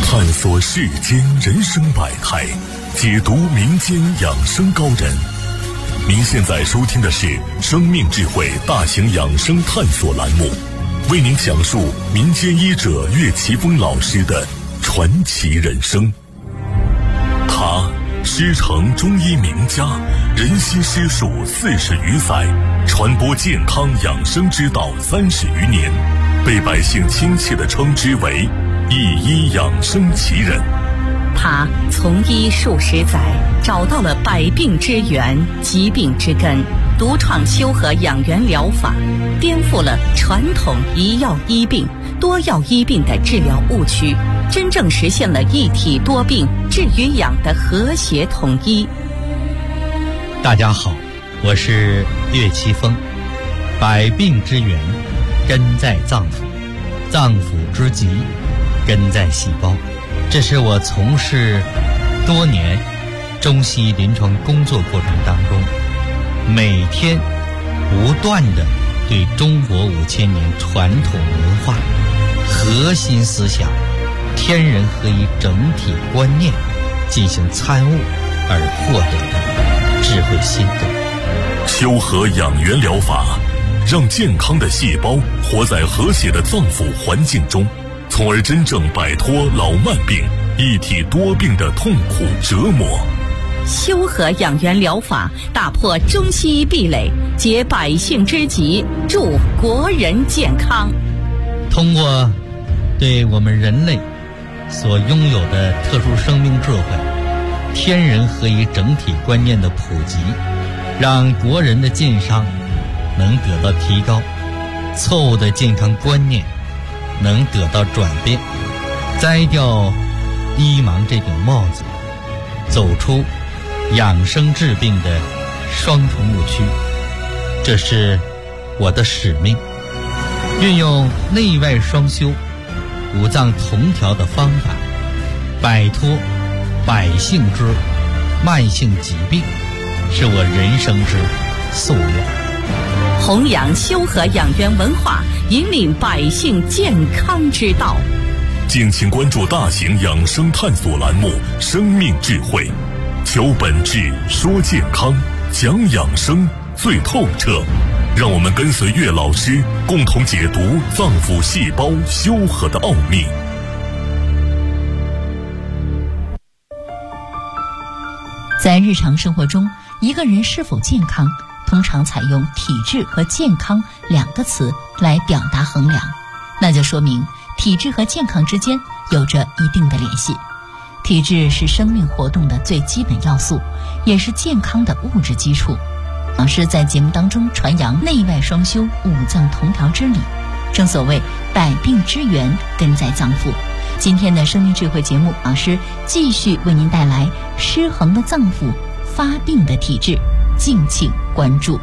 探索世间人生百态，解读民间养生高人。您现在收听的是生命智慧大型养生探索栏目，为您讲述民间医者岳奇峰老师的传奇人生。他师承中医名家，人心师术40余载，传播健康养生之道30余年，被百姓亲切地称之为一医养生奇人。 他从医数十载，找到了百病之源、疾病之根，独创修和养元疗法，颠覆了传统一药医病、多药医病的治疗误区，真正实现了一体多病、治与养的和谐统一。 大家好，我是岳奇峰。百病之源根在脏腑，脏腑之疾根在细胞。这是我从事多年中西医临床工作过程当中，每天不断地对中国5000年传统文化、核心思想、天人合一整体观念进行参悟而获得的智慧心得。 修和养元疗法让健康的细胞活在和谐的脏腑环境中，从而真正摆脱老慢病、一体多病的痛苦折磨。 修和养元疗法打破中西医壁垒，解百姓之急，助国人健康。 通过对我们人类所拥有的特殊生命智慧、天人合一整体观念的普及，让国人的健康能得到提高，错误的健康观念能得到转变，摘掉医盲这顶帽子，走出养生治病的双重误区。这是我的使命，运用内外双修、五脏同调的方法，摆脱百姓之慢性疾病，是我人生之夙愿。 弘扬修和养元文化，引领百姓健康之道。 敬请关注大型养生探索栏目《生命智慧》，求本质，说健康，讲养生最透彻。让我们跟随岳老师，共同解读脏腑细胞修和的奥秘。 在日常生活中，一个人是否健康，通常采用体质和健康2个词来表达衡量，那就说明体质和健康之间有着一定的联系。体质是生命活动的最基本要素，也是健康的物质基础。老师在节目当中传扬内外双修、五脏同调之理，正所谓百病之源根在脏腑。今天的生命智慧节目，老师继续为您带来失衡的脏腑、发病的体质，敬请关注。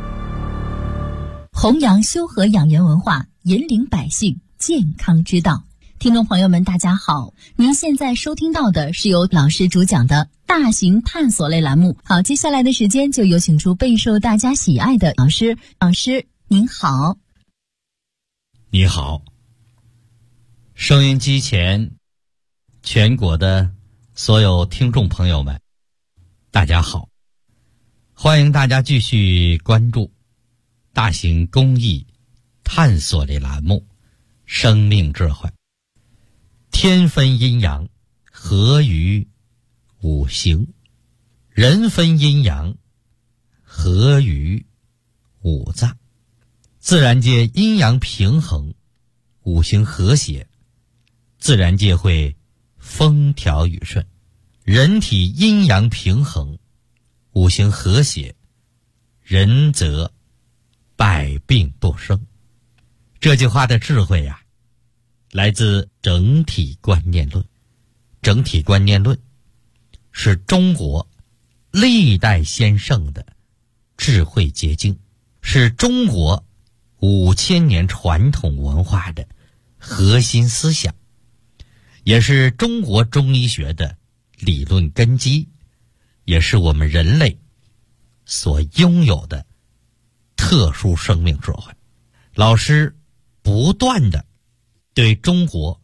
弘扬修和养元文化，引领百姓健康之道。听众朋友们大家好，您现在收听到的是由老师主讲的大型探索类栏目。好，接下来的时间就有请出备受大家喜爱的老师。老师您好。 你好，收音机前全国的所有听众朋友们大家好，欢迎大家继续关注大型公益探索类栏目《生命智慧》。天分阴阳，合于五行；人分阴阳，合于五脏。自然界阴阳平衡，五行和谐，自然界会风调雨顺。人体阴阳平衡，五行和谐，人则百病不生。这句话的智慧呀，来自整体观念论。整体观念论是中国历代先圣的智慧结晶，是中国5000年传统文化的核心思想，也是中国中医学的理论根基，也是我们人类所拥有的特殊生命智慧。老师不断的对中国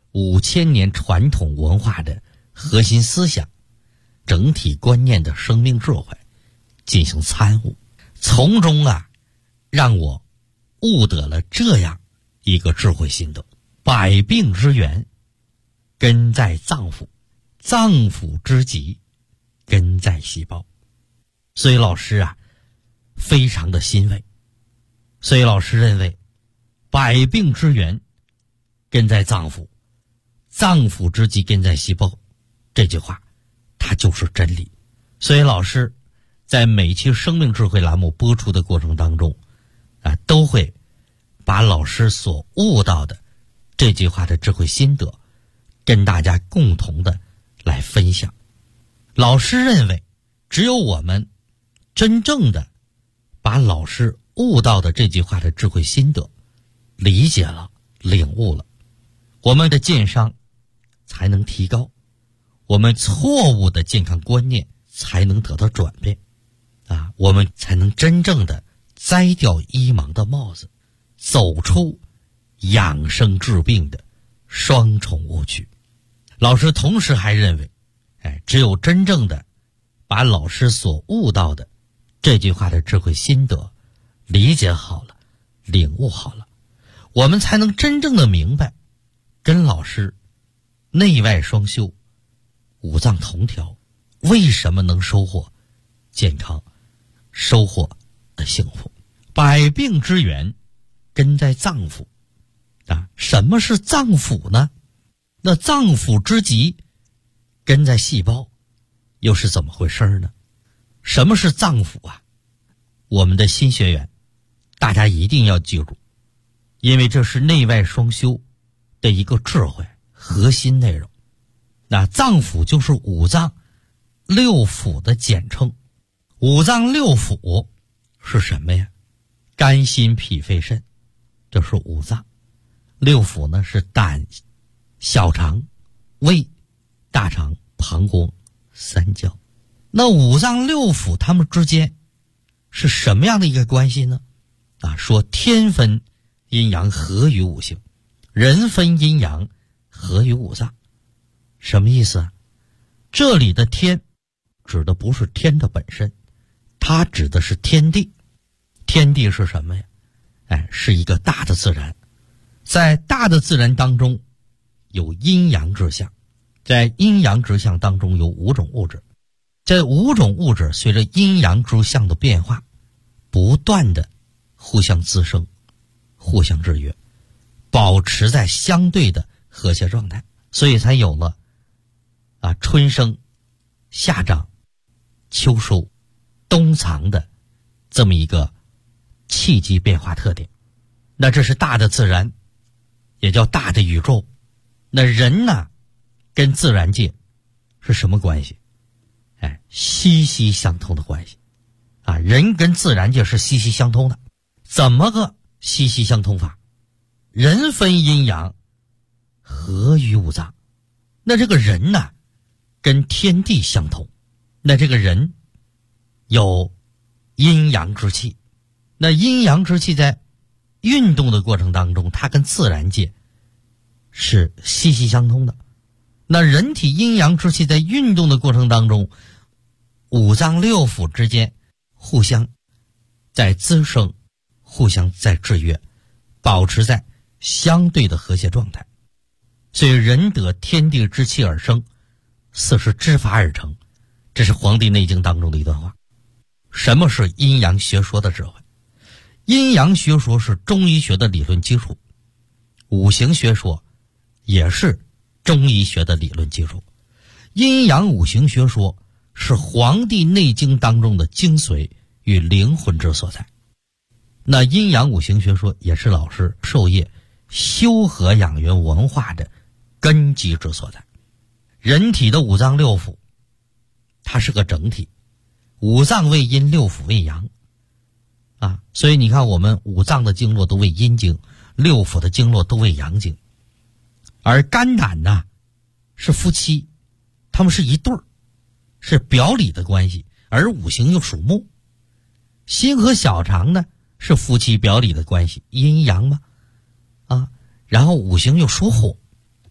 5000年传统文化的核心思想、整体观念的生命智慧进行参悟，从中让我悟得了这样一个智慧心得：百病之源根在脏腑，脏腑之疾根在细胞。所以老师非常的欣慰。所以老师认为，百病之源根在脏腑，脏腑之疾根在细胞，这句话它就是真理。所以老师在每期生命智慧栏目播出的过程当中都会把老师所悟到的这句话的智慧心得跟大家共同的来分享。老师认为，只有我们真正的把老师悟到的这句话的智慧心得理解了、领悟了，我们的健商才能提高，我们错误的健康观念才能得到转变我们才能真正的摘掉医盲的帽子，走出养生治病的双重误区。老师同时还认为，只有真正的把老师所悟到的这句话的智慧心得理解好了、领悟好了，我们才能真正的明白，跟老师内外双修、五脏同调，为什么能收获健康、收获幸福。百病之源根在脏腑什么是脏腑呢？那脏腑之疾根在细胞，又是怎么回事呢？什么是脏腑我们的新学员大家一定要记住，因为这是内外双修的一个智慧核心内容。那脏腑就是五脏六腑的简称。五脏六腑是什么呀？肝心脾肺肾，这是五脏。六腑呢是胆、小肠、胃、大肠、膀胱、三焦。那五脏六腑它们之间是什么样的一个关系呢？说天分阴阳合于五行，人分阴阳合于五脏。什么意思这里的天指的不是天的本身，它指的是天地。天地是什么呀？是一个大的自然。在大的自然当中有阴阳之象，在阴阳之象当中有5种物质。这5种物质随着阴阳之象的变化，不断的互相滋生、互相制约，保持在相对的和谐状态，所以才有了春生、夏长、秋收、冬藏的这么一个气机变化特点。那这是大的自然，也叫大的宇宙。那人呢，跟自然界是什么关系？息息相通的关系人跟自然界是息息相通的。怎么个息息相通法？人分阴阳合于五脏。那这个人呢，跟天地相同。那这个人有阴阳之气，那阴阳之气在运动的过程当中，它跟自然界是息息相通的。那人体阴阳之气在运动的过程当中，五脏六腑之间互相在滋生，互相在制约，保持在相对的和谐状态。所以人得天地之气而生，四时之法而成，这是《黄帝内经》当中的一段话。什么是阴阳学说的智慧？阴阳学说是中医学的理论基础，五行学说也是中医学的理论基础。阴阳五行学说是《黄帝内经》当中的精髓与灵魂之所在。那阴阳五行学说也是老师授业修和养元文化的根基之所在。人体的五脏六腑它是个整体，五脏为阴，六腑为阳所以你看我们五脏的经络都为阴经，六腑的经络都为阳经。而肝胆呢是夫妻，他们是一对儿，是表里的关系，而五行又属木。心和小肠呢是夫妻表里的关系，阴阳嘛然后五行又属火。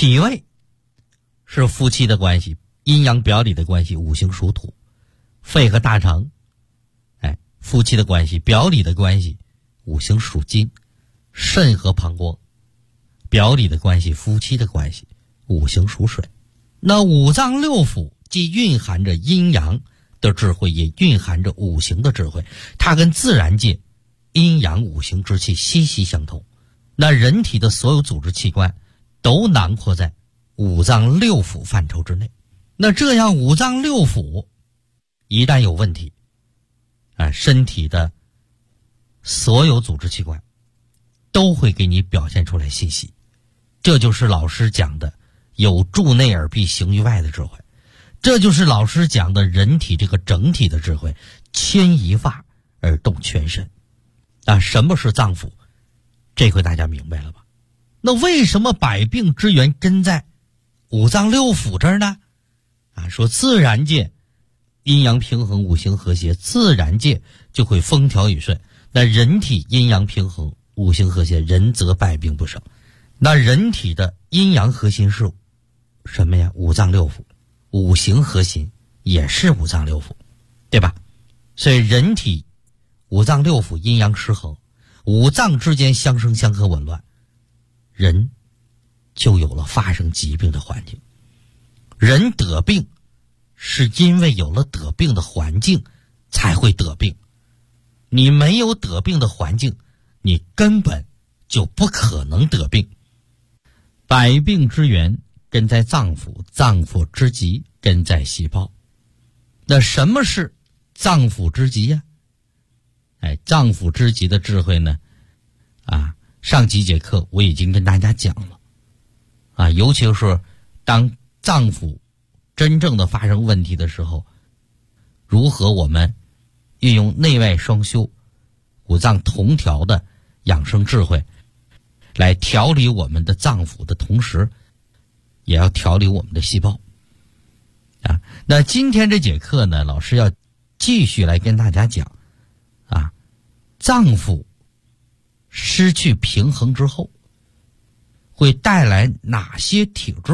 脾胃是夫妻的关系，阴阳表里的关系，五行属土。肺和大肠，夫妻的关系，表里的关系，五行属金。肾和膀胱，表里的关系，夫妻的关系，五行属水。那五脏六腑既蕴含着阴阳的智慧，也蕴含着五行的智慧，它跟自然界阴阳五行之气息息相通。那人体的所有组织器官都囊括在五脏六腑范畴之内。那这样五脏六腑一旦有问题，身体的所有组织器官都会给你表现出来信息。这就是老师讲的有助内而必行于外的智慧，这就是老师讲的人体这个整体的智慧，牵一发而动全身。什么是脏腑？这回大家明白了吧？那为什么百病之源根在五脏六腑这儿呢？说自然界阴阳平衡，五行和谐，自然界就会风调雨顺。那人体阴阳平衡，五行和谐，人则百病不生。那人体的阴阳核心是什么呀？五脏六腑。五行核心也是五脏六腑，对吧？所以人体五脏六腑阴阳失衡，五脏之间相生相克紊乱，人就有了发生疾病的环境。人得病是因为有了得病的环境才会得病，你没有得病的环境，你根本就不可能得病。百病之源根在脏腑，脏腑之极根在细胞。那什么是脏腑之极呀？脏腑之极的智慧呢？上几节课我已经跟大家讲了。尤其是当脏腑真正的发生问题的时候，如何我们运用内外双修、五脏同调的养生智慧来调理我们的脏腑的同时，也要调理我们的细胞。那今天这节课呢，老师要继续来跟大家讲脏腑失去平衡之后会带来哪些体质。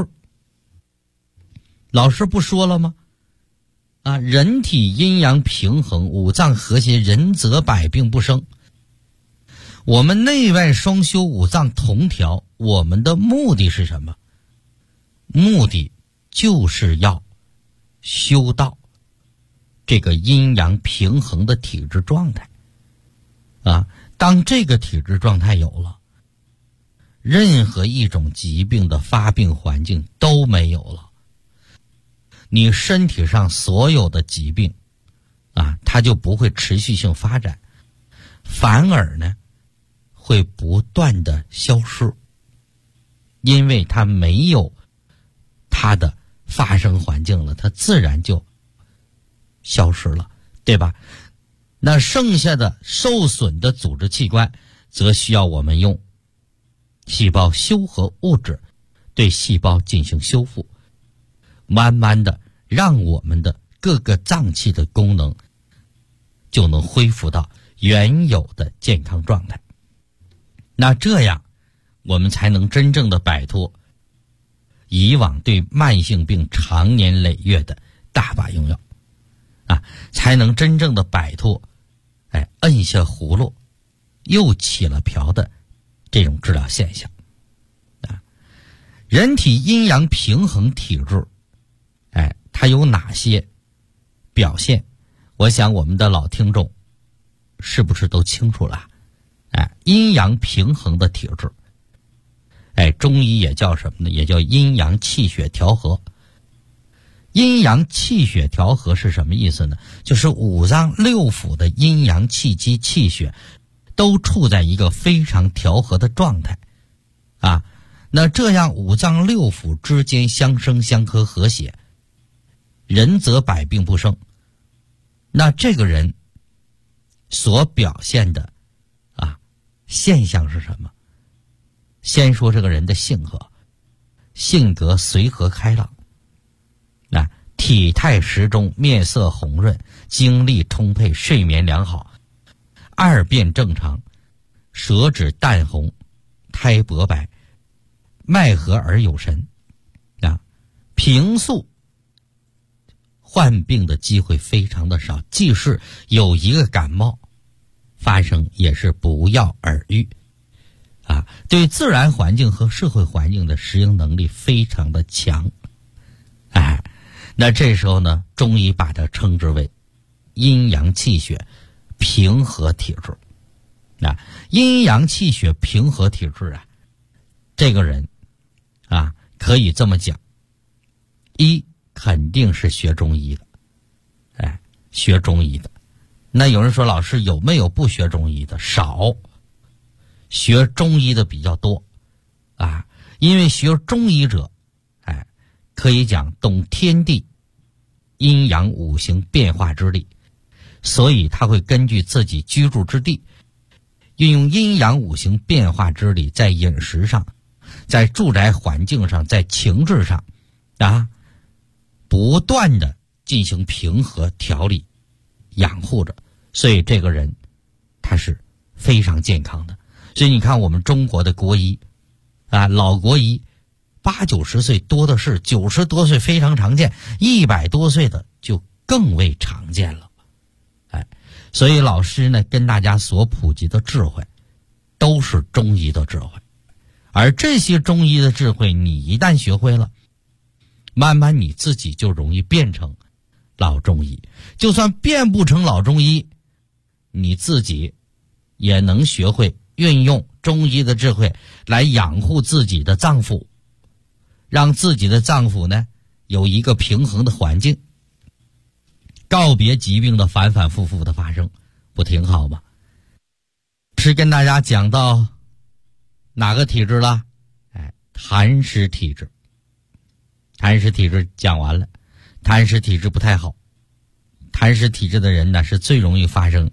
老师不说了吗？人体阴阳平衡，五脏和谐，人则百病不生。我们内外双修，五脏同调，我们的目的是什么？目的就是要修到这个阴阳平衡的体质状态。当这个体质状态有了，任何一种疾病的发病环境都没有了。你身体上所有的疾病它就不会持续性发展，反而呢会不断的消失，因为它没有它的发生环境了，它自然就消失了，对吧？那剩下的受损的组织器官则需要我们用细胞修合物质对细胞进行修复，慢慢的让我们的各个脏器的功能就能恢复到原有的健康状态。那这样我们才能真正的摆脱以往对慢性病长年累月的大把用药才能真正的摆脱摁下葫芦又起了瓢的这种治疗现象。人体阴阳平衡体质它有哪些表现？我想我们的老听众是不是都清楚了？阴阳平衡的体质中医也叫什么呢？也叫阴阳气血调和。阴阳气血调和是什么意思呢？就是五脏六腑的阴阳气机气血都处在一个非常调和的状态那这样五脏六腑之间相生相克和谐，人则百病不生。那这个人所表现的现象是什么？先说这个人的性格随和开朗体态适中，面色红润，精力充沛，睡眠良好，二便正常，舌质淡红，苔薄白，脉和而有神平素患病的机会非常的少，即使有一个感冒发生，也是不药而愈啊。对自然环境和社会环境的适应能力非常的强。那这时候呢，中医把它称之为阴阳气血平和体质。阴阳气血平和体质啊，这个人啊，可以这么讲，一肯定是学中医的，学中医的。那有人说，老师有没有不学中医的？少，学中医的比较多啊。因为学中医者，可以讲懂天地阴阳五行变化之力，所以他会根据自己居住之地，运用阴阳五行变化之力，在饮食上，在住宅环境上，在情志上不断的进行平和调理养护着，所以这个人他是非常健康的。所以你看我们中国的国医老国医80、90岁多的是，90多岁非常常见，100多岁的就更为常见了。所以老师呢跟大家所普及的智慧都是中医的智慧，而这些中医的智慧你一旦学会了，慢慢你自己就容易变成老中医。就算变不成老中医，你自己也能学会运用中医的智慧来养护自己的脏腑，让自己的脏腑呢有一个平衡的环境，告别疾病的反反复复的发生，不挺好吗？是跟大家讲到哪个体质了？痰湿体质。痰湿体质讲完了，痰湿体质不太好。痰湿体质的人呢，是最容易发生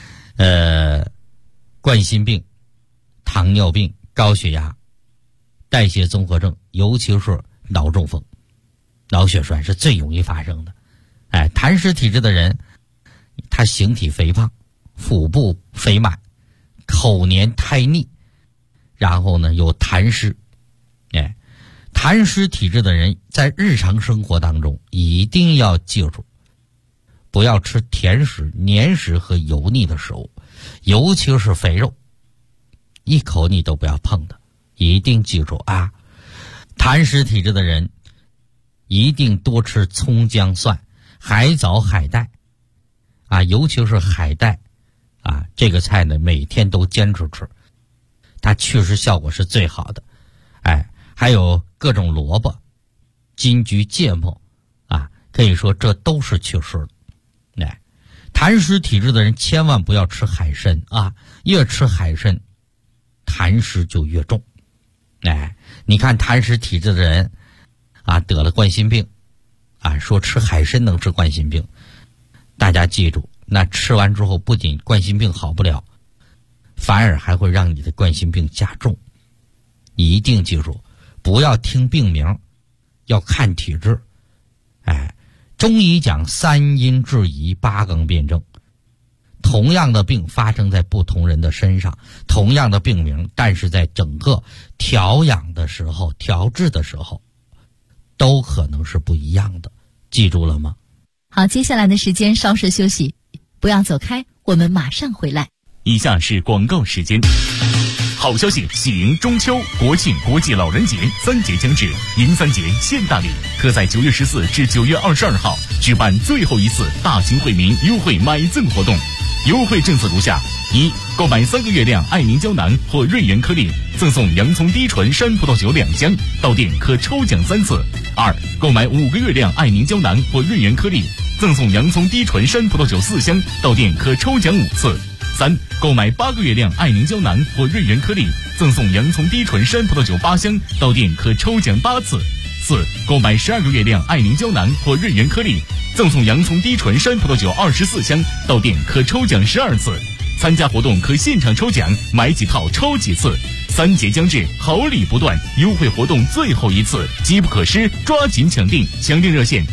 冠心病、糖尿病、高血压、代谢综合症，尤其是脑中风、脑血栓是最容易发生的。痰湿体质的人，他形体肥胖，腹部肥满，口黏苔腻，然后呢有痰湿。痰湿体质的人在日常生活当中一定要记住，不要吃甜食、黏食和油腻的食物，尤其是肥肉，一口你都不要碰的，一定记住啊！痰湿体质的人一定多吃葱姜蒜、海藻、海带尤其是海带这个菜呢每天都坚持吃，它确实效果是最好的。还有各种萝卜、金桔、芥末可以说这都是祛湿的。痰湿体质的人千万不要吃海参越吃海参痰湿就越重。你看痰湿体质的人得了冠心病说吃海参能治冠心病，大家记住，那吃完之后不仅冠心病好不了，反而还会让你的冠心病加重。你一定记住，不要听病名，要看体质。中医讲3阴治宜8纲辩证，同样的病发生在不同人的身上，同样的病名，但是在整个调养的时候、调治的时候都可能是不一样的，记住了吗？ 好，接下来的时间稍事休息，不要走开，我们马上回来。 以下是广告时间。好消息，喜迎中秋、国庆、国际老人节3节将至，迎3节献大礼，特在9月14至9月22号举办最后一次大型惠民优惠买赠活动。优惠政策如下：一、购买3个月亮爱凝胶囊或瑞元颗粒，赠送洋葱低醇山葡萄酒2箱，到店可抽奖3次；二、购买5个月亮爱凝胶囊或瑞元颗粒，赠送洋葱低醇山葡萄酒4箱，到店可抽奖5次；三、购买8个月亮爱凝胶囊或瑞元颗粒，赠送洋葱低醇山葡萄酒8箱，到店可抽奖8次；四、购买12个月亮爱凝胶囊或瑞元颗粒，赠送洋葱低醇山葡萄酒24箱，到店可抽奖12次。参加活动可现场抽奖，买几套抽几次。3节将至，好礼不断，优惠活动最后一次，机不可失，抓紧抢订！抢订热线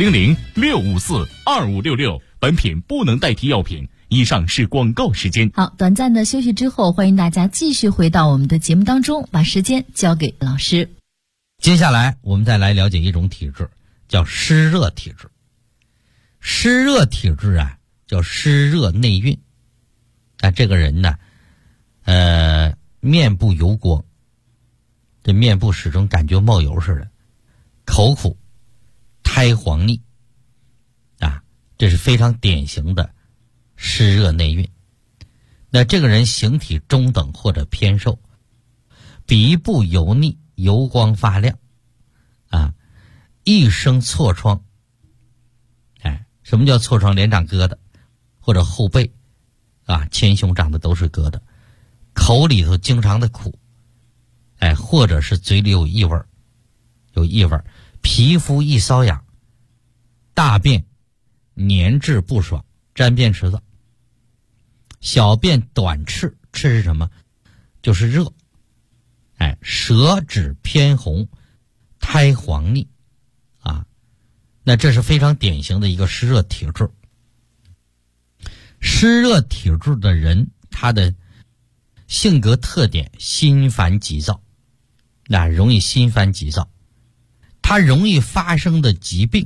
400-654-2566。本品不能代替药品。以上是广告时间。 好，短暂的休息之后，欢迎大家继续回到我们的节目当中，把时间交给老师。 接下来我们再来了解一种体质，叫湿热体质。湿热体质啊，叫湿热内蕴。这个人呢，面部油光，这面部始终感觉冒油似的，口苦，苔黄腻，这是非常典型的湿热内蕴。那这个人形体中等或者偏瘦，鼻部油腻，油光发亮，一生痤疮。什么叫痤疮？脸长疙瘩，或者后背前胸长的都是疙瘩，口里头经常的苦，或者是嘴里有异味，皮肤易瘙痒，大便粘滞不爽，沾便池子，小便短赤，赤是什么？就是热，舌质偏红，苔黄腻，那这是非常典型的一个湿热体质。湿热体质的人，他的性格特点心烦急躁，容易心烦急躁。他容易发生的疾病，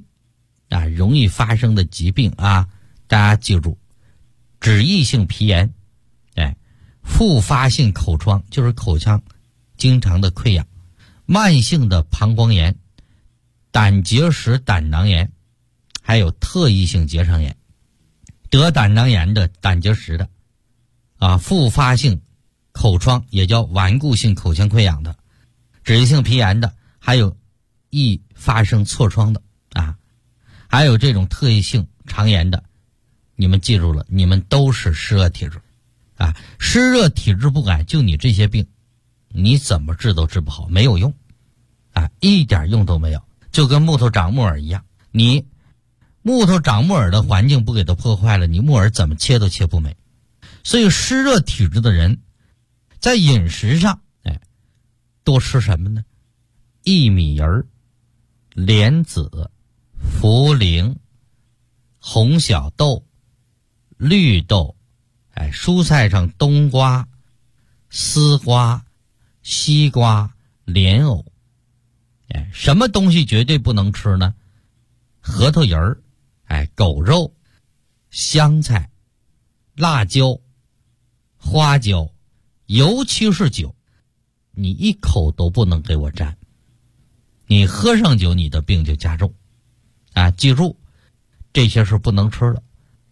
大家记住，脂溢性皮炎，复发性口疮，就是口腔经常的溃疡，慢性的膀胱炎，胆结石、胆囊炎，还有特异性结肠炎。得胆囊炎的、胆结石的，复发性口疮，也叫顽固性口腔溃疡的，脂溢性皮炎的，还有易发生痤疮的，还有这种特异性肠炎的，你们记住了，你们都是湿热体质，湿热体质不改，就你这些病，你怎么治都治不好，没有用，一点用都没有，就跟木头长木耳一样，你木头长木耳的环境不给它破坏了，你木耳怎么切都切不美。所以湿热体质的人在饮食上多吃什么呢？薏米仁、莲子、茯苓、红小豆、绿豆，蔬菜上冬瓜、丝瓜、西瓜、莲藕。什么东西绝对不能吃呢？核桃仁儿，狗肉、香菜、辣椒、花椒，尤其是酒，你一口都不能给我沾。你喝上酒，你的病就加重。记住，这些是不能吃的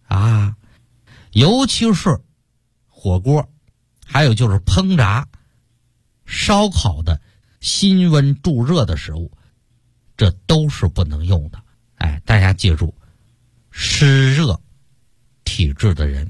尤其是火锅，还有就是烹炸、烧烤的辛温助热的食物，这都是不能用的。大家记住，湿热体质的人，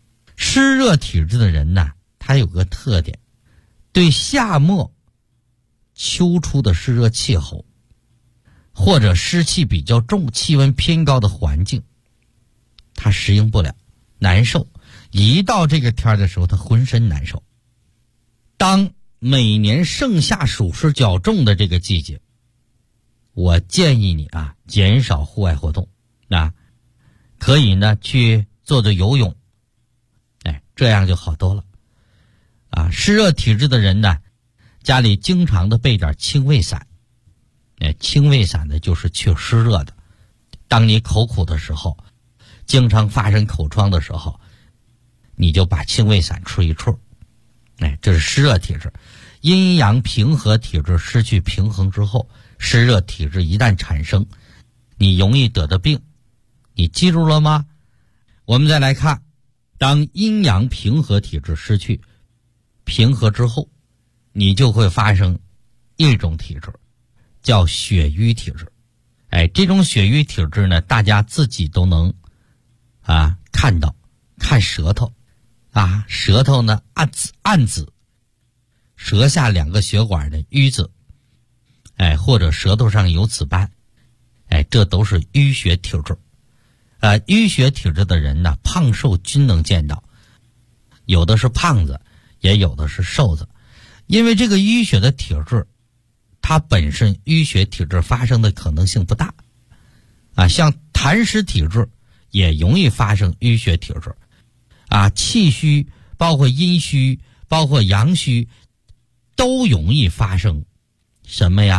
他有个特点，对夏末秋初的湿热气候，或者湿气比较重、气温偏高的环境，他适应不了，难受。一到这个天的时候，他浑身难受。当每年盛夏暑湿较重的这个季节，我建议你减少户外活动，可以呢去做做游泳，这样就好多了。湿热体质的人呢，家里经常的备点清胃散。清胃散呢就是去湿热的。当你口苦的时候，经常发生口疮的时候，你就把清胃散吃一处。这是湿热体质。阴阳平和体质失去平衡之后，湿热体质一旦产生，你容易得的病，你记住了吗？我们再来看，当阴阳平和体质失去平和之后，你就会发生一种体质，叫血瘀体质。这种血瘀体质呢，大家自己都能看到，看舌头舌头呢暗紫，舌下两个血管的瘀紫，或者舌头上有紫斑，这都是淤血体质。淤血体质的人呢，胖瘦均能见到，有的是胖子，也有的是瘦子。因为这个淤血的体质，它本身淤血体质发生的可能性不大，像痰湿体质也容易发生淤血体质，气虚，包括阴虚，包括阳虚，都容易发生什么呀？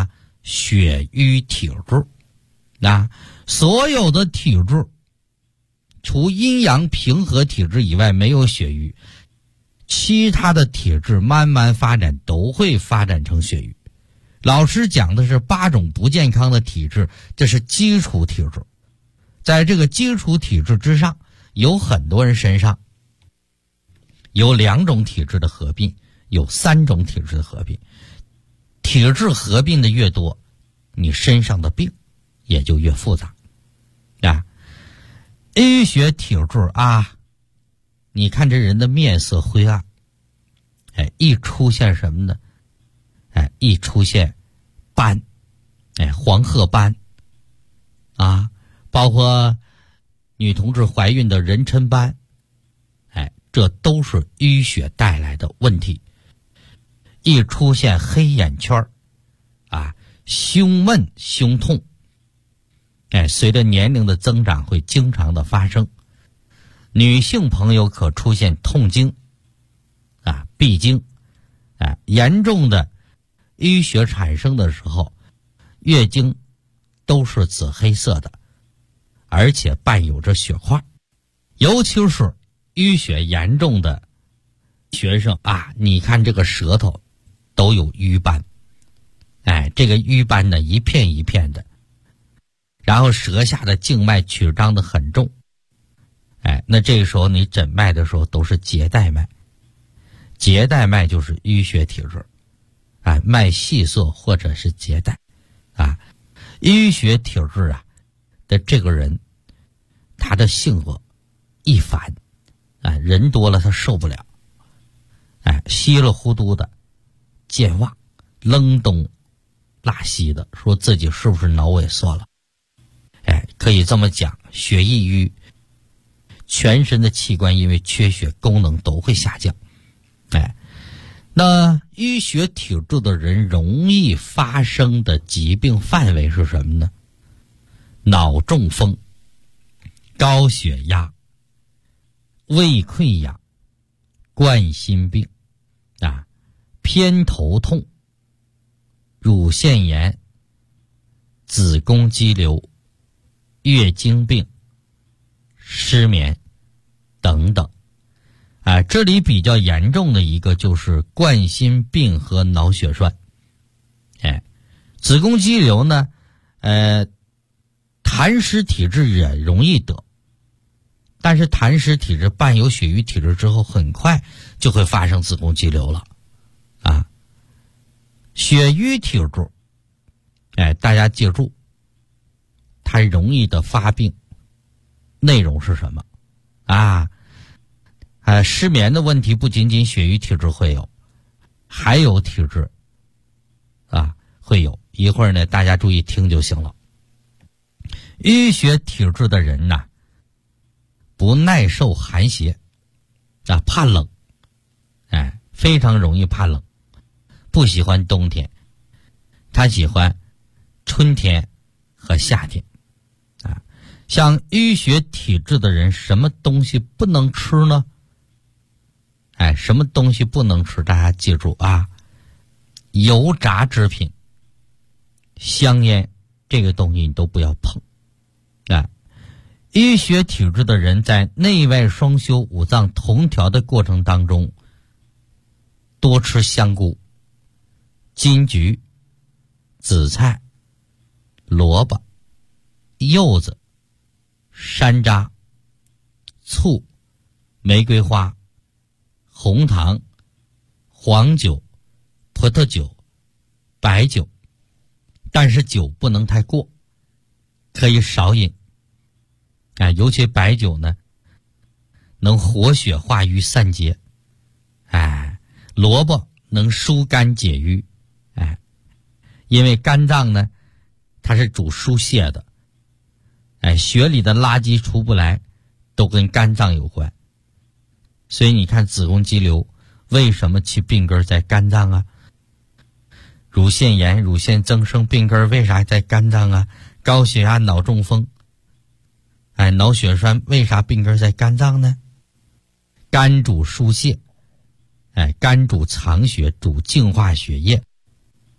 血瘀体质。所有的体质除阴阳平和体质以外没有血瘀，其他的体质慢慢发展都会发展成血瘀。老师讲的是8种不健康的体质，这是基础体质。在这个基础体质之上，有很多人身上有2种体质的合并，有3种体质的合并。体质合并的越多，你身上的病也就越复杂。淤血体质你看这人的面色灰暗，一出现什么呢？一出现斑，黄褐斑包括女同志怀孕的妊娠斑，这都是淤血带来的问题。一出现黑眼圈胸闷胸痛，随着年龄的增长会经常的发生。女性朋友可出现痛经闭经，严重的淤血产生的时候，月经都是紫黑色的，而且伴有着血块。尤其是淤血严重的学生你看这个舌头都有瘀斑，这个瘀斑呢一片一片的，然后舌下的静脉曲张的很重，那这个时候你诊脉的时候都是结带脉，结带脉就是淤血体质，脉细涩或者是结带淤血体质的这个人，他的性格易烦，人多了他受不了，稀里糊涂的健忘，扔东拉西的，说自己是不是脑萎缩了？可以这么讲，血易瘀，全身的器官因为缺血功能都会下降。那淤血体质的人容易发生的疾病范围是什么呢？脑中风、高血压、胃溃疡、冠心病偏头痛、乳腺炎、子宫肌瘤、月经病、失眠等等。这里比较严重的一个就是冠心病和脑血栓。子宫肌瘤呢，痰湿体质也容易得，但是痰湿体质伴有血瘀体质之后，很快就会发生子宫肌瘤了。血瘀体质，大家记住，它容易的发病内容是什么？失眠的问题不仅仅血瘀体质会有，还有体质会有。一会儿呢，大家注意听就行了。淤血体质的人不耐受寒邪怕冷，非常容易怕冷，不喜欢冬天，他喜欢春天和夏天。像淤血体质的人，什么东西不能吃呢？什么东西不能吃？大家记住油炸制品、香烟这个东西你都不要碰。淤血体质的人在内外双修、五脏同调的过程当中，多吃香菇、金桔、紫菜、萝卜、柚子、山楂、醋、玫瑰花、红糖、黄酒、葡萄酒、白酒，但是酒不能太过，可以少饮。尤其白酒呢，能活血化瘀散结。萝卜能疏肝解郁。因为肝脏呢，它是主疏泄的。血里的垃圾出不来，都跟肝脏有关。所以你看子宫肌瘤为什么其病根在肝脏乳腺炎、乳腺增生病根为啥在肝脏高血压、脑中风脑血栓为啥病根在肝脏呢？肝主疏泄，肝主藏血，主净化血液。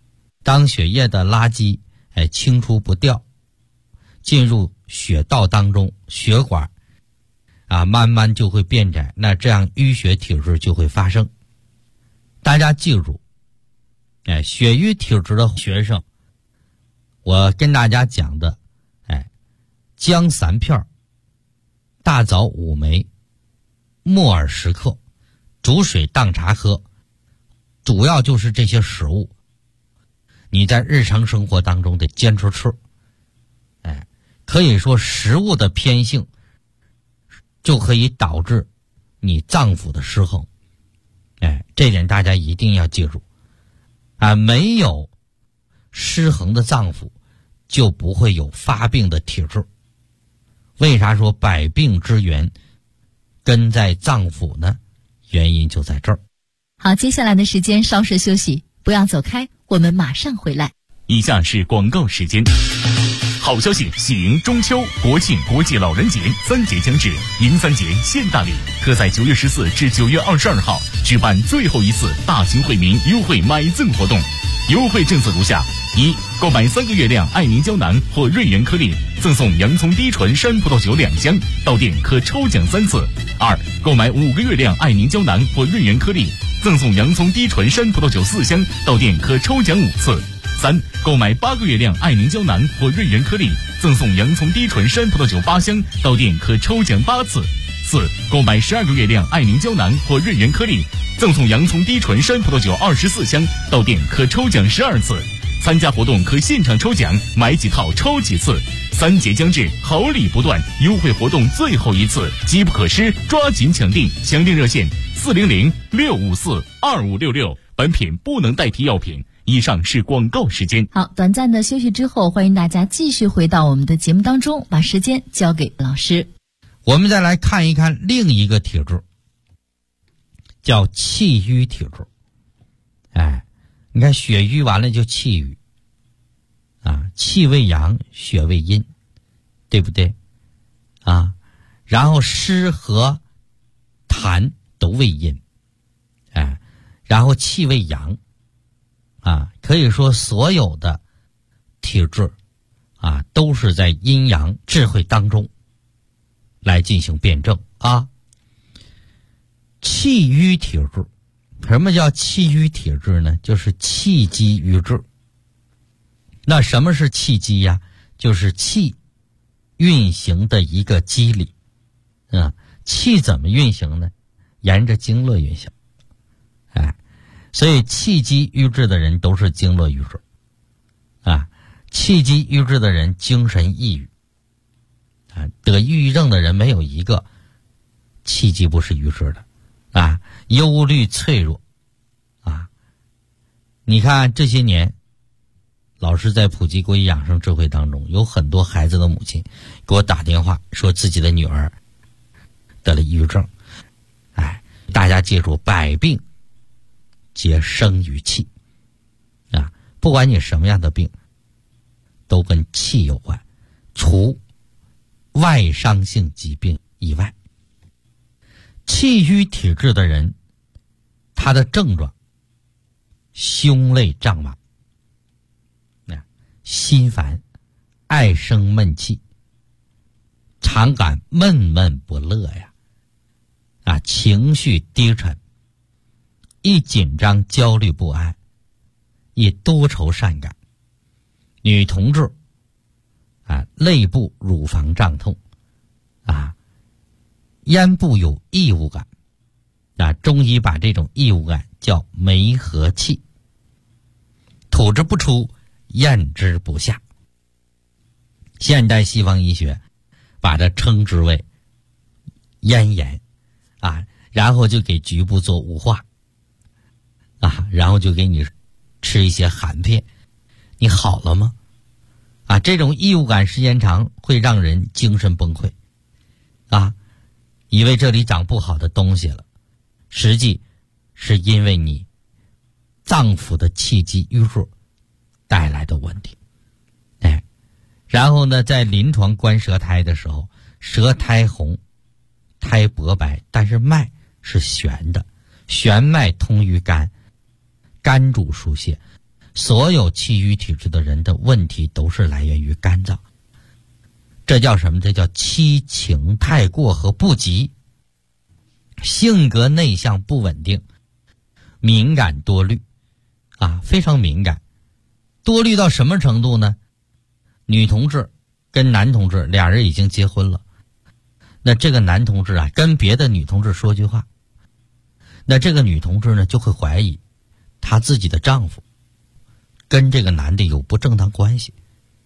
当血液的垃圾清除不掉，进入血道当中，血管慢慢就会变窄，那这样淤血体质就会发生。大家记住，血瘀体质的学生，我跟大家讲的，姜3片，大枣5枚，木耳10克，煮水当茶喝，主要就是这些食物，你在日常生活当中得坚持吃。可以说食物的偏性就可以导致你脏腑的失衡。这点大家一定要记住。没有失衡的脏腑，就不会有发病的体质。为啥说百病之源根在脏腑呢？原因就在这儿。 好，接下来的时间稍事休息，不要走开，我们马上回来。 以下是广告时间。好消息，喜迎中秋、国庆、国际老人节3节将至，迎3节现大礼，特在9月14至9月22号举办最后一次大型惠民优惠买赠活动。优惠政策如下：一、购买3个月亮爱凝胶囊或瑞元颗粒，赠送洋葱低醇山葡萄酒2箱，到店可抽奖3次；二、购买5个月亮爱凝胶囊或瑞元颗粒，赠送洋葱低醇山葡萄酒4箱，到店可抽奖5次；三、购买8个月亮爱凝胶囊或瑞元颗粒，赠送洋葱低醇山葡萄酒8箱，到店可抽奖8次；四、购买12个月亮爱凝胶囊或瑞元颗粒，赠送洋葱低醇山葡萄酒24箱，到店可抽奖12次。参加活动可现场抽奖，买几套抽几次。3节将至，好礼不断，优惠活动最后一次，机不可失，抓紧抢订！详订热线400-654-2566。本品不能代替药品。以上是广告时间。 好，短暂的休息之后，欢迎大家继续回到我们的节目当中，把时间交给老师。 我们再来看一看另一个体质，叫气瘀体质。你看血瘀完了就气瘀气为阳，血为阴，对不对然后湿和痰都为阴，然后气为阳可以说所有的体质都是在阴阳智慧当中来进行辩证气瘀体质，什么叫气瘀体质呢？就是气机瘀滞。那什么是气机呀？就是气运行的一个机理气怎么运行呢？沿着经络运行所以气机瘀滞的人都是经络瘀滞气机瘀滞的人精神抑郁得抑郁症的人没有一个气机不是瘀滞的忧虑脆弱你看这些年老师在普及国医养生智慧当中，有很多孩子的母亲给我打电话说自己的女儿得了抑郁症大家记住，百病皆生于气不管你什么样的病都跟气有关，除外伤性疾病以外。气瘀体质的人，他的症状胸肋胀满心烦，爱生闷气，常感闷闷不乐情绪低沉，易紧张焦虑不安，易多愁善感。女同志肋部乳房胀痛咽部有异物感中医把这种异物感叫梅核气，吐之不出，咽之不下。现代西方医学把它称之为咽炎然后就给局部做雾化然后就给你吃一些含片，你好了吗这种异物感时间长会让人精神崩溃以为这里长不好的东西了，实际是因为你脏腑的气机瘀滞带来的问题然后呢，在临床观舌苔的时候，舌苔红，苔薄白，但是脉是悬的，悬脉通于肝，肝主疏泄， 所有气郁体质的人的问题都是来源于肝脏。这叫什么？这叫七情太过和不及，性格内向不稳定，敏感多虑非常敏感。多虑到什么程度呢？女同志跟男同志俩人已经结婚了，那这个男同志跟别的女同志说句话，那这个女同志呢就会怀疑她自己的丈夫跟这个男的有不正当关系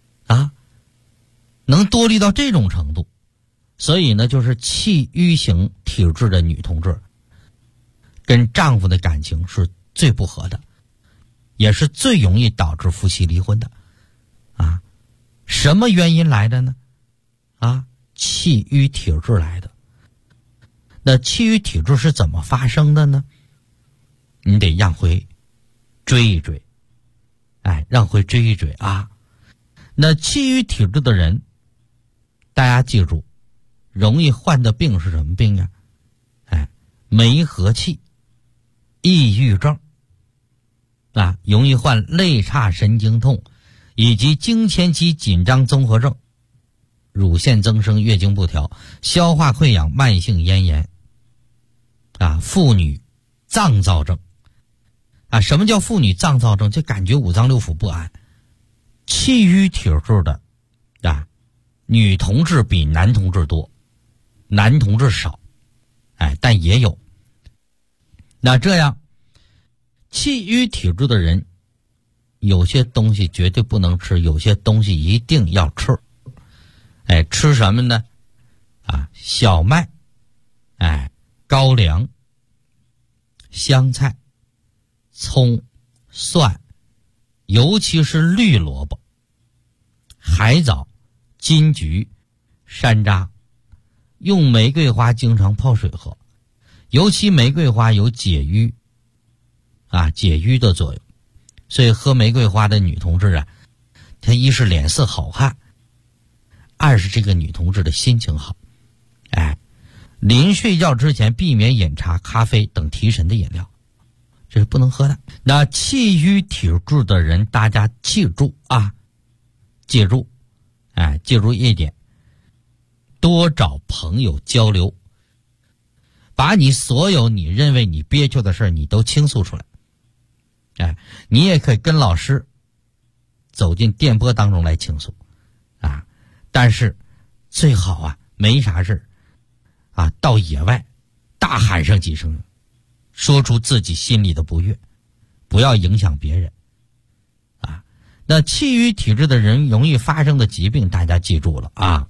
能多虑到这种程度。所以呢，就是气郁型体质的女同志跟丈夫的感情是最不合的，也是最容易导致夫妻离婚的什么原因来的呢？气郁体质来的。那气郁体质是怎么发生的呢？你得让回追一追，让回追一追那气郁体质的人，大家记住，容易患的病是什么病梅核气、抑郁症容易患肋叉神经痛以及经前期紧张综合症、乳腺增生、月经不调、消化溃疡、慢性咽炎妇女脏躁症什么叫妇女脏躁症？就感觉五脏六腑不安。气郁体质的女同志比男同志多，男同志少但也有。那这样气郁体质的人，有些东西绝对不能吃，有些东西一定要吃。吃什么呢？小麦，高粱、香菜、葱、蒜，尤其是绿萝卜、海藻、金桔、山楂。用玫瑰花经常泡水喝，尤其玫瑰花有解郁解郁的作用。所以喝玫瑰花的女同志她一是脸色好看，二是这个女同志的心情好。临睡觉之前避免饮茶、咖啡等提神的饮料，这是不能喝的。那气郁体质的人，大家记住记住一点，多找朋友交流，把你所有你认为你憋屈的事你都倾诉出来。你也可以跟老师走进电波当中来倾诉但是最好没啥事到野外大喊上几声，说出自己心里的不悦，不要影响别人那气郁体质的人容易发生的疾病，大家记住了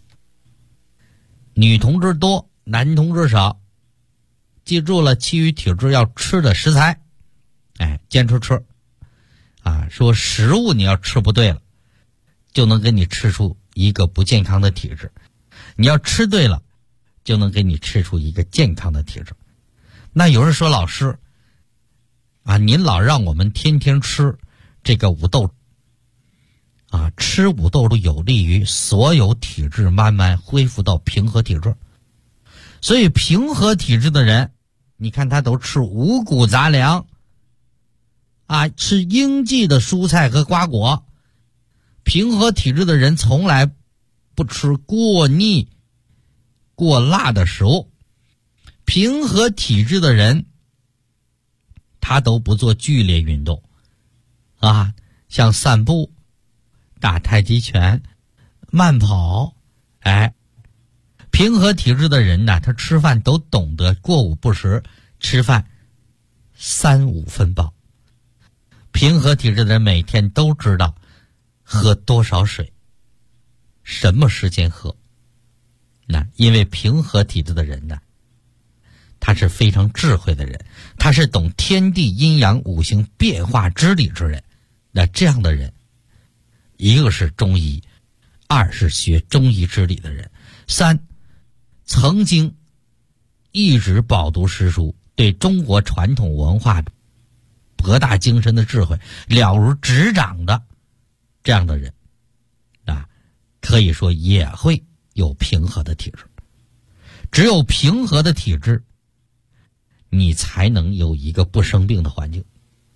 女同志多，男同志少。记住了，气郁体质要吃的食材坚持吃说食物你要吃不对了，就能给你吃出一个不健康的体质，你要吃对了，就能给你吃出一个健康的体质。那有人说，老师您老让我们天天吃这个五豆吃五豆有利于所有体质慢慢恢复到平和体质。所以平和体质的人，你看他都吃五谷杂粮吃应季的蔬菜和瓜果。平和体质的人从来不吃过腻过辣的食物。平和体质的人他都不做剧烈运动像散步、打太极拳、慢跑。平和体质的人他吃饭都懂得过午不食，吃饭3-5分饱。平和体质的人每天都知道喝多少水，什么时间喝。因为平和体质的人他是非常智慧的人，他是懂天地阴阳五行变化之理之人。那这样的人，一个是中医，二是学中医之理的人，三曾经一直饱读诗书，对中国传统文化博大精深的智慧了如指掌的这样的人可以说也会有平和的体质。只有平和的体质，你才能有一个不生病的环境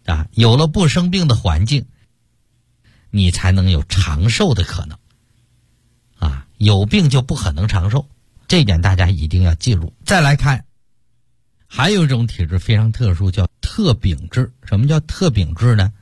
啊，有了不生病的环境，你才能有长寿的可能啊，有病就不可能长寿，这一点大家一定要记住。再来看，还有一种体质非常特殊，叫特禀质。什么叫特禀质呢？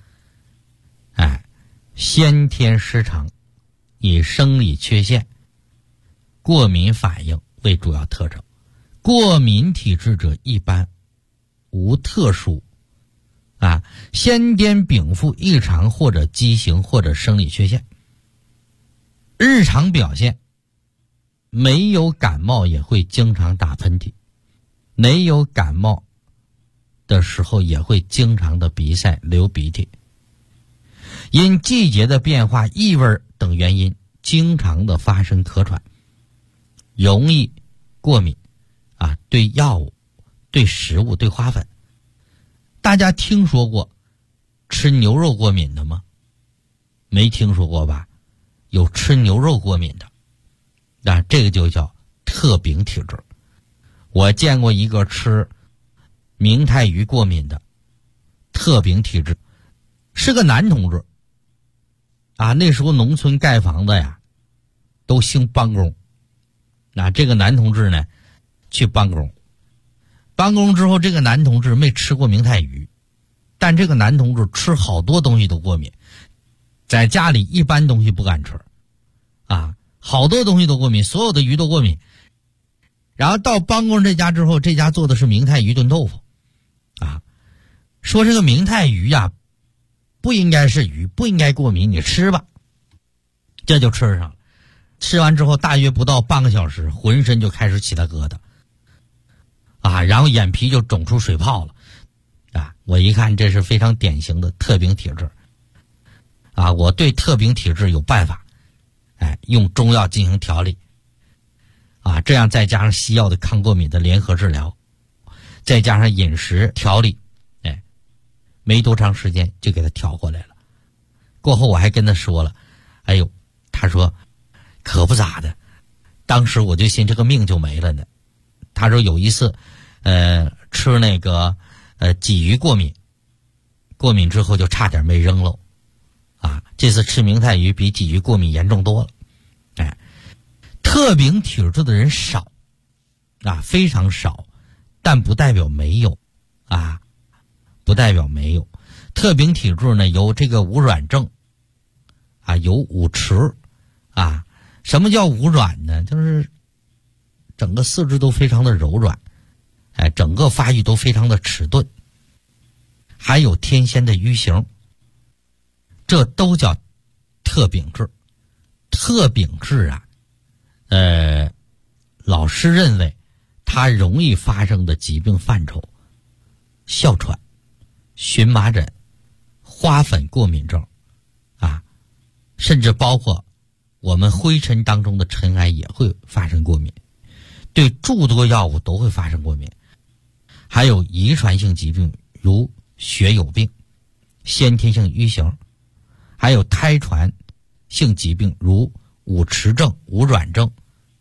先天失常，以生理缺陷、过敏反应为主要特征。过敏体质者一般无特殊先天禀赋异常或者畸形或者生理缺陷。日常表现没有感冒也会经常打喷嚏，没有感冒的时候也会经常的鼻塞流鼻涕，因季节的变化、异味等原因经常的发生咳喘，容易过敏对药物、对食物、对花粉。大家听说过吃牛肉过敏的吗？没听说过吧？有吃牛肉过敏的，这个就叫特禀体质。我见过一个吃明太鱼过敏的特禀体质，是个男同志那时候农村盖房子呀都兴帮工，这个男同志呢去帮工之后，这个男同志没吃过明太鱼，但这个男同志吃好多东西都过敏，在家里一般东西不敢吃好多东西都过敏，所有的鱼都过敏。然后到帮工这家之后，这家做的是明太鱼炖豆腐说这个明太鱼不应该是鱼，不应该过敏，你吃吧。这就吃上了。吃完之后大约不到半个小时，浑身就开始起了疙瘩然后眼皮就肿出水泡了我一看这是非常典型的特禀体质我对特禀体质有办法用中药进行调理这样再加上西药的抗过敏的联合治疗，再加上饮食调理没多长时间就给他调过来了。过后我还跟他说了，他说可不咋的，当时我就寻这个命就没了呢。他说有一次吃那个鲫鱼过敏之后就差点没扔了这次吃明太鱼比鲫鱼过敏严重多了特禀体质的人少非常少，但不代表没有不代表没有。特禀体质呢有这个无软症有五迟什么叫无软呢？就是整个四肢都非常的柔软整个发育都非常的迟钝，还有天仙的瘀形，这都叫特禀质。特禀质老师认为它容易发生的疾病范畴：哮喘、荨麻疹、花粉过敏症甚至包括我们灰尘当中的尘埃也会发生过敏，对诸多药物都会发生过敏。还有遗传性疾病如血友病、先天性瘀形，还有胎传性疾病如五迟症、无软症。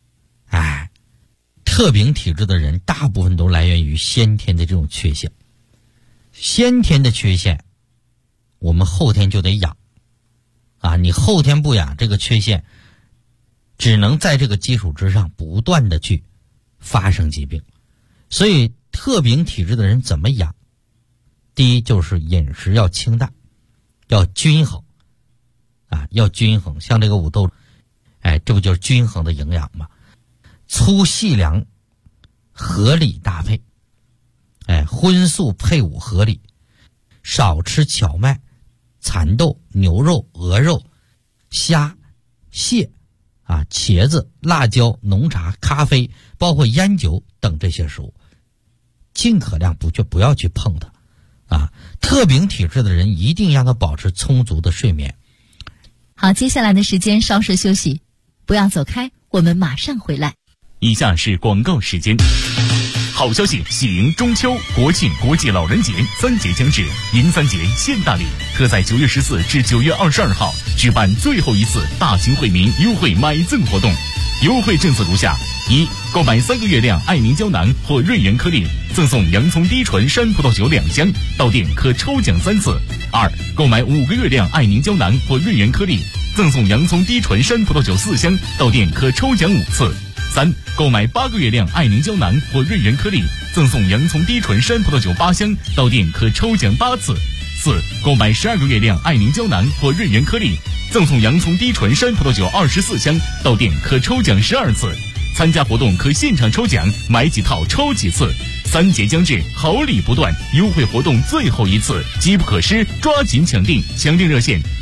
特禀体质的人大部分都来源于先天的这种缺陷。先天的缺陷我们后天就得养你后天不养，这个缺陷只能在这个基础之上不断的去发生疾病。所以特禀体质的人怎么养？第一就是饮食要清淡，要均衡要均衡。像这个五豆这不就是均衡的营养吗？粗细粮合理搭配荤素配伍合理，少吃荞麦、蚕豆、牛肉、鹅肉、虾、蟹茄子、辣椒、浓茶、咖啡，包括烟酒等这些食物，尽可量不要去碰它特禀体质的人一定让他保持充足的睡眠。 好，接下来的时间稍事休息，不要走开，我们马上回来。 以下是广告时间。好消息，喜迎中秋、国庆、国际老人节3节将至，银3节现大礼，特在9月14至9月22号举办最后一次大型惠民优惠买赠活动。优惠政策如下： 1. 购买3个月亮爱凝胶囊或瑞元颗粒，赠送洋葱低醇山葡萄酒2箱，到店可抽奖3次。2. 购买5个月亮爱凝胶囊或瑞元颗粒，赠送洋葱低醇山葡萄酒4箱，到店可抽奖5次。3. 购买8个月亮爱凝胶囊或瑞元颗粒，赠送洋葱低醇山葡萄酒8箱，到店可抽奖8次。4. 购买12个月亮爱凝胶囊或瑞元颗粒，赠送洋葱低醇山葡萄酒24箱，到店可抽奖12次。参加活动可现场抽奖，买几套抽几次。3节将至，好礼不断，优惠活动最后一次，机不可失，抓紧抢订！抢订热线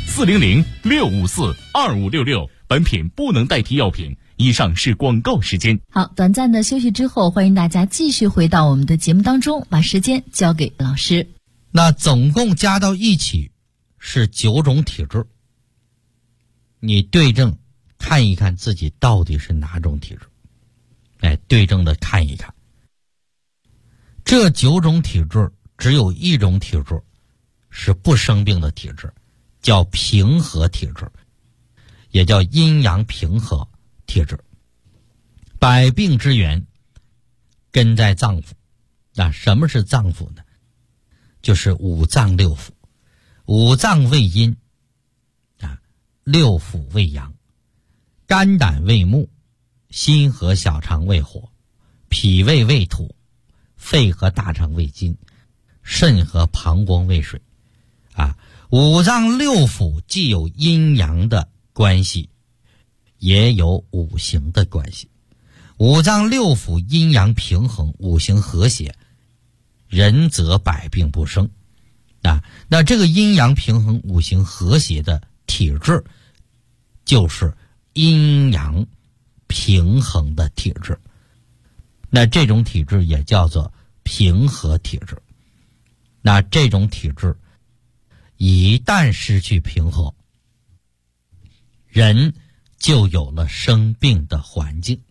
400-654-2566。本品不能代替药品。以上是广告时间。 好，短暂的休息之后，欢迎大家继续回到我们的节目当中，把时间交给老师。 那总共加到一起是9种体质，你对症看一看自己到底是哪种体质。对症的看一看，这9种体质只有一种体质是不生病的体质，叫平和体质，也叫阴阳平和体质。百病之源根在脏腑。那什么是脏腑呢？就是五脏六腑。五脏为阴，六腑为阳，肝胆为木，心和小肠为火，脾胃为土，肺和大肠为金，肾和膀胱为水。五脏六腑既有阴阳的关系，也有五行的关系。五脏六腑阴阳平衡，五行和谐，人则百病不生。那这个阴阳平衡、五行和谐的体质，就是阴阳平衡的体质。那这种体质也叫做平和体质。那这种体质一旦失去平和，人就有了生病的环境。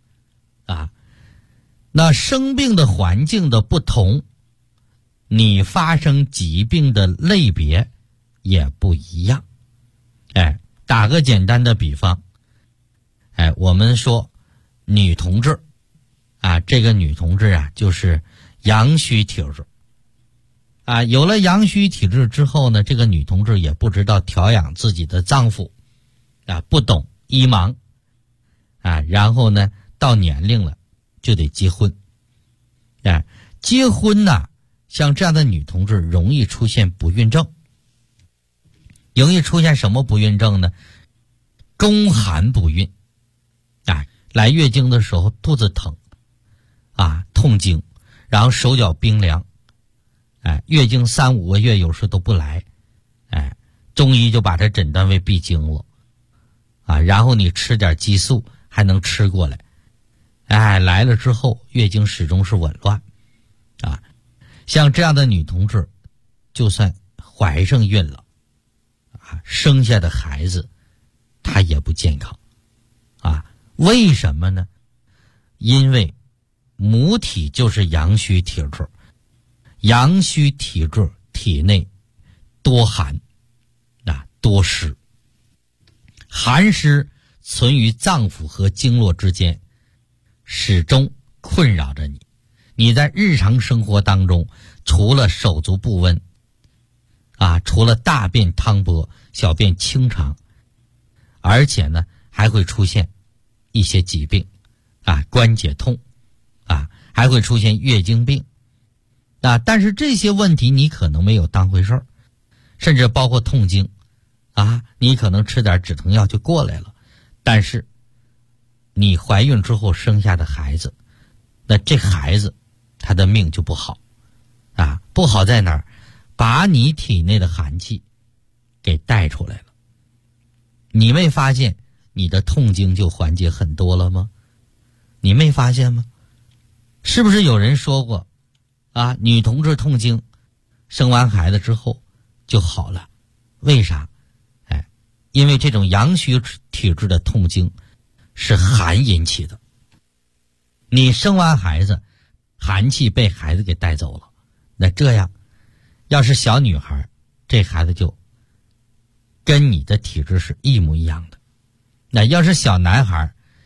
那生病的环境的不同，你发生疾病的类别也不一样。打个简单的比方，我们说女同志这个女同志就是阳虚体质。有了阳虚体质之后呢，这个女同志也不知道调养自己的脏腑，不懂医忙，然后呢到年龄了就得结婚。结婚像这样的女同志容易出现不孕症。容易出现什么不孕症呢？宫寒不孕。来月经的时候肚子疼，痛经，然后手脚冰凉，月经3、5个月有时都不来，中医就把这诊断为闭经了，然后你吃点激素还能吃过来，来了之后月经始终是紊乱，像这样的女同志，就算怀上孕了，生下的孩子她也不健康，为什么呢？因为母体就是阳虚体质，阳虚体质体内多寒，多湿，寒湿存于脏腑和经络之间，始终困扰着你。你在日常生活当中，除了手足不温，除了大便汤薄、小便清长，而且呢还会出现一些疾病，关节痛，还会出现月经病，但是这些问题你可能没有当回事儿，甚至包括痛经，你可能吃点止疼药就过来了，但是你怀孕之后生下的孩子，那这孩子他的命就不好，不好在哪儿？把你体内的寒气给带出来了。你没发现你的痛经就缓解很多了吗？你没发现吗？是不是有人说过女同志痛经生完孩子之后就好了？为啥？因为这种阳虚体质的痛经是寒引起的。你生完孩子，寒气被孩子给带走了，那这样要是小女孩，这孩子就跟你的体质是一模一样的。那要是小男孩，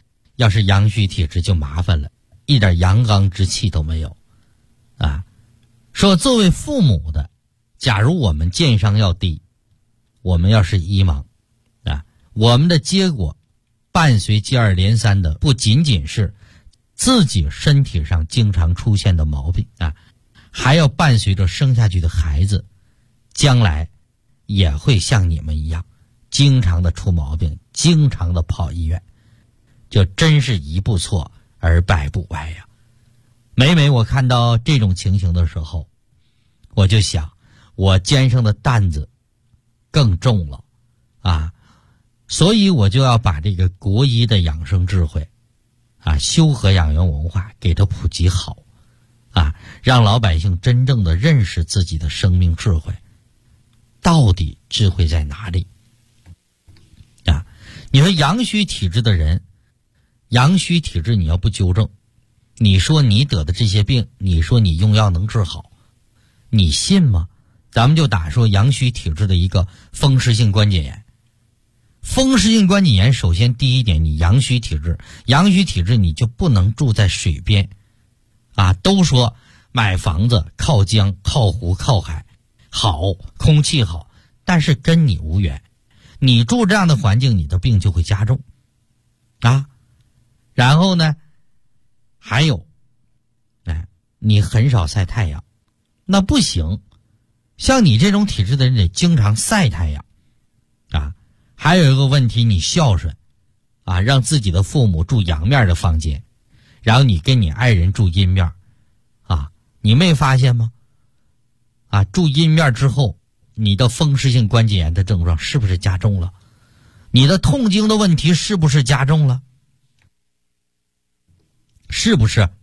要是阳虚体质就麻烦了，一点阳刚之气都没有啊。说作为父母的，假如我们健商要低，我们要是医盲啊，我们的结果伴随接二连三的不仅仅是自己身体上经常出现的毛病啊，还要伴随着生下去的孩子将来也会像你们一样经常的出毛病，经常的跑医院，就真是一步错而百步歪呀。每每我看到这种情形的时候，我就想我肩上的担子更重了啊，所以我就要把这个国医的养生智慧啊，修和养元文化给它普及好啊，让老百姓真正的认识自己的生命智慧，到底智慧在哪里啊？你说阳虚体质的人，阳虚体质你要不纠正，你说你得的这些病，你说你用药能治好，你信吗？咱们就打说阳虚体质的一个风湿性关节炎。风湿性关节炎首先第一点，你阳虚体质，阳虚体质你就不能住在水边啊。都说买房子靠江靠湖靠海好，空气好，但是跟你无缘，你住这样的环境，你的病就会加重啊。然后呢还有你很少晒太阳，那不行，像你这种体质的人得经常晒太阳啊。还有一个问题，你孝顺啊，让自己的父母住阳面的房间，然后你跟你爱人住阴面啊，你没发现吗？啊，住阴面之后，你的风湿性关节炎的症状是不是加重了？你的痛经的问题是不是加重了？是不是？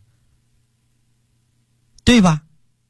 对吧？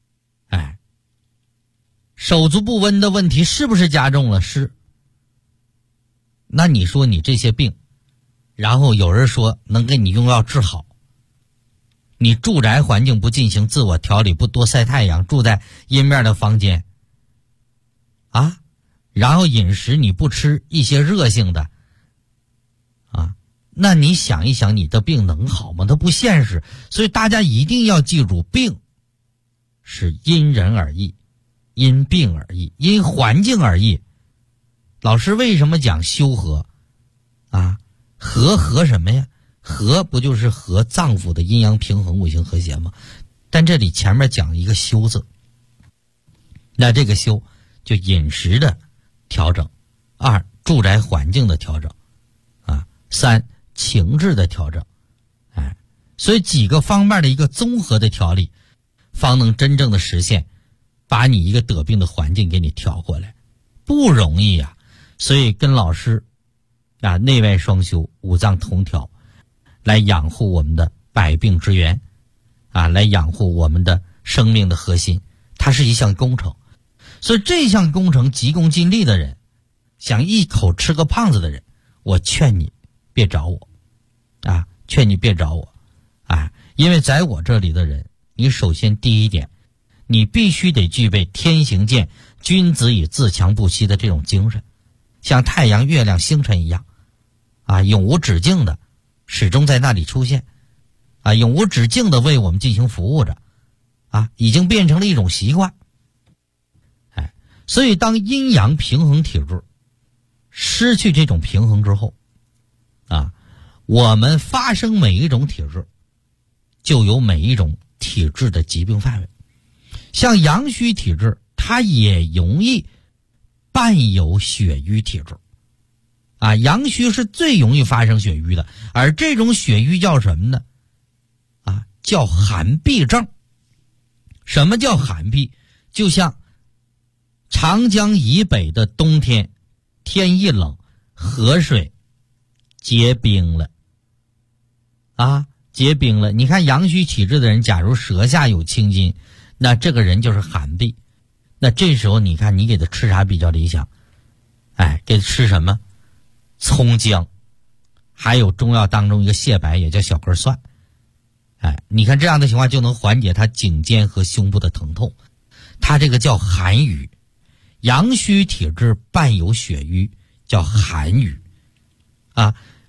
手足不温的问题是不是加重了？是。那你说你这些病，然后有人说能给你用药治好，你住宅环境不进行自我调理，不多晒太阳，住在阴面的房间啊，然后饮食你不吃一些热性的啊，那你想一想，你的病能好吗？它不现实。所以大家一定要记住，病是因人而异，因病而异，因环境而异。老师为什么讲修和啊？和什么呀？和不就是和脏腑的阴阳平衡、五行和谐吗？但这里前面讲一个修字，那这个修就饮食的调整，二住宅环境的调整啊，三情志的调整，所以几个方面的一个综合的调理，方能真正的实现把你一个得病的环境给你调过来，不容易呀。所以跟老师啊，内外双修，五脏同调，来养护我们的百病之源啊，来养护我们的生命的核心，它是一项工程。所以这项工程急功近利的人，想一口吃个胖子的人，我劝你别找我啊，劝你别找我啊，因为在我这里的人，你首先第一点，你必须得具备天行健，君子以自强不息的这种精神，像太阳、月亮、星辰一样啊，永无止境的始终在那里出现啊，永无止境的为我们进行服务着啊，已经变成了一种习惯。所以当阴阳平衡体质失去这种平衡之后啊，我们发生每一种体质就有每一种体质的疾病范围。像阳虚体质，它也容易伴有血瘀体质啊，阳虚是最容易发生血瘀的，而这种血瘀叫什么呢？啊，叫寒痹症。什么叫寒痹？就像长江以北的冬天，天一冷，河水结冰了啊，结冰了。你看阳虚体质的人，假如舌下有青筋，那这个人就是寒痹。那这时候你看你给他吃啥比较理想？给他吃什么？葱姜，还有中药当中一个蟹白，也叫小根蒜。你看这样的情况就能缓解他颈肩和胸部的疼痛。他这个叫寒瘀，阳虚体质伴有血瘀，叫寒瘀啊。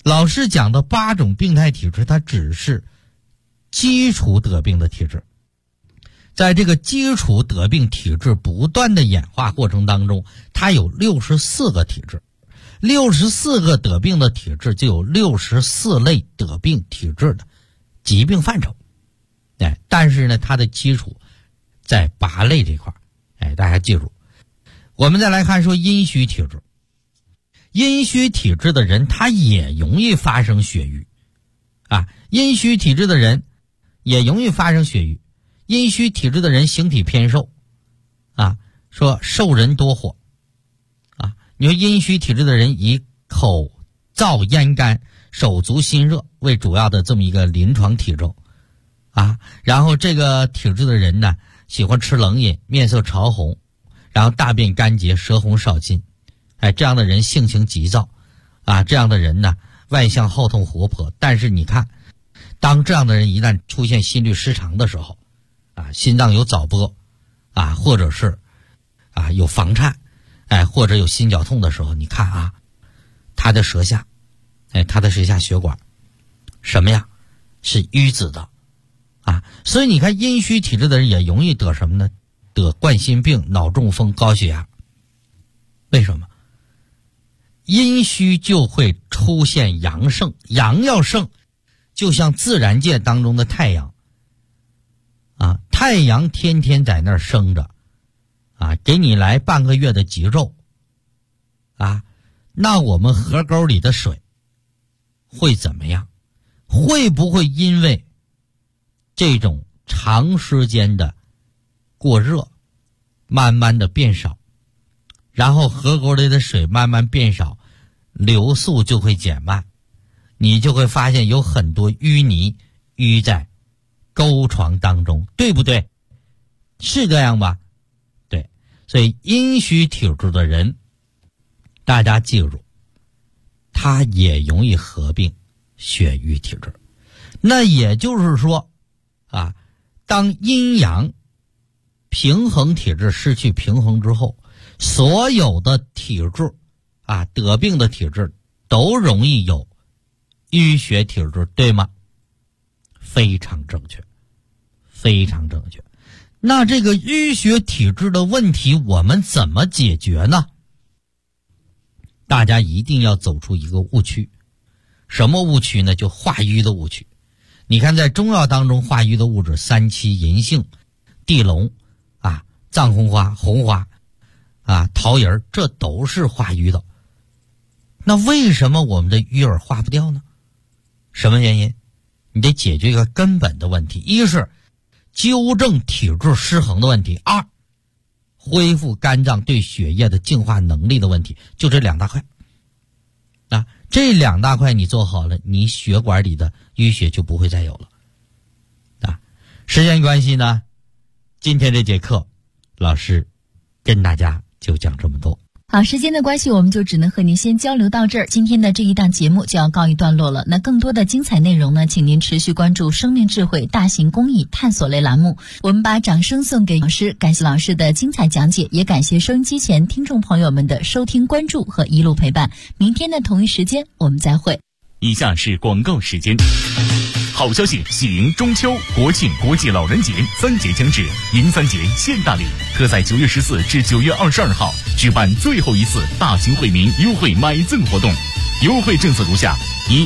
老师讲的8种病态体质，它只是基础得病的体质。在这个基础得病体质不断的演化过程当中，它有64个体质，64个得病的体质就有64类得病体质的疾病范畴。但是呢，它的基础在8类这块。大家记住。我们再来看说阴虚体质。阴虚体质的人他也容易发生血瘀阴虚体质的人也容易发生血瘀。阴虚体质的人形体偏瘦说瘦人多火你说阴虚体质的人以口燥咽干手足心热为主要的这么一个临床体征然后这个体质的人呢喜欢吃冷饮，面色潮红，然后大便干结，舌红少津。这样的人性情急躁这样的人呢外向好动活泼。但是你看，当这样的人一旦出现心律失常的时候心脏有早搏或者是有房颤或者有心绞痛的时候，你看他的舌下血管什么呀是淤紫的所以你看阴虚体质的人也容易得什么呢？得冠心病、脑中风、高血压。为什么？阴虚就会出现阳盛，阳要盛就像自然界当中的太阳太阳天天在那儿生着给你来半个月的极昼那我们河沟里的水会怎么样？会不会因为这种长时间的过热慢慢的变少，然后河沟里的水慢慢变少，流速就会减慢，你就会发现有很多淤泥淤在沟床当中，对不对？是这样吧？对。所以阴虚体质的人，大家记住，他也容易合并血瘀体质。那也就是说当阴阳平衡体质失去平衡之后，所有的体质得病的体质都容易有淤血体质，对吗？非常正确，非常正确。那这个淤血体质的问题我们怎么解决呢？大家一定要走出一个误区。什么误区呢？就化瘀的误区。你看在中药当中化瘀的物质三七、银杏、地龙藏红花、红花桃仁，这都是化瘀的。那为什么我们的瘀儿化不掉呢？什么原因？你得解决一个根本的问题，一是纠正体质失衡的问题，二恢复肝脏对血液的净化能力的问题，就这2大块这2大块你做好了，你血管里的淤血就不会再有了时间关系呢，今天这节课老师跟大家就讲这么多。 好，时间的关系，我们就只能和您先交流到这儿。今天的这一档节目就要告一段落了。那更多的精彩内容呢，请您持续关注生命智慧大型公益探索类栏目。我们把掌声送给老师，感谢老师的精彩讲解，也感谢收音机前听众朋友们的收听、关注和一路陪伴。明天的同一时间我们再会。 以下是广告时间。好消息，喜迎中秋、国庆、国际老人节3节将至，迎3节献大礼，特在9月14至9月22号举办最后一次大型惠民优惠买赠活动。优惠政策如下：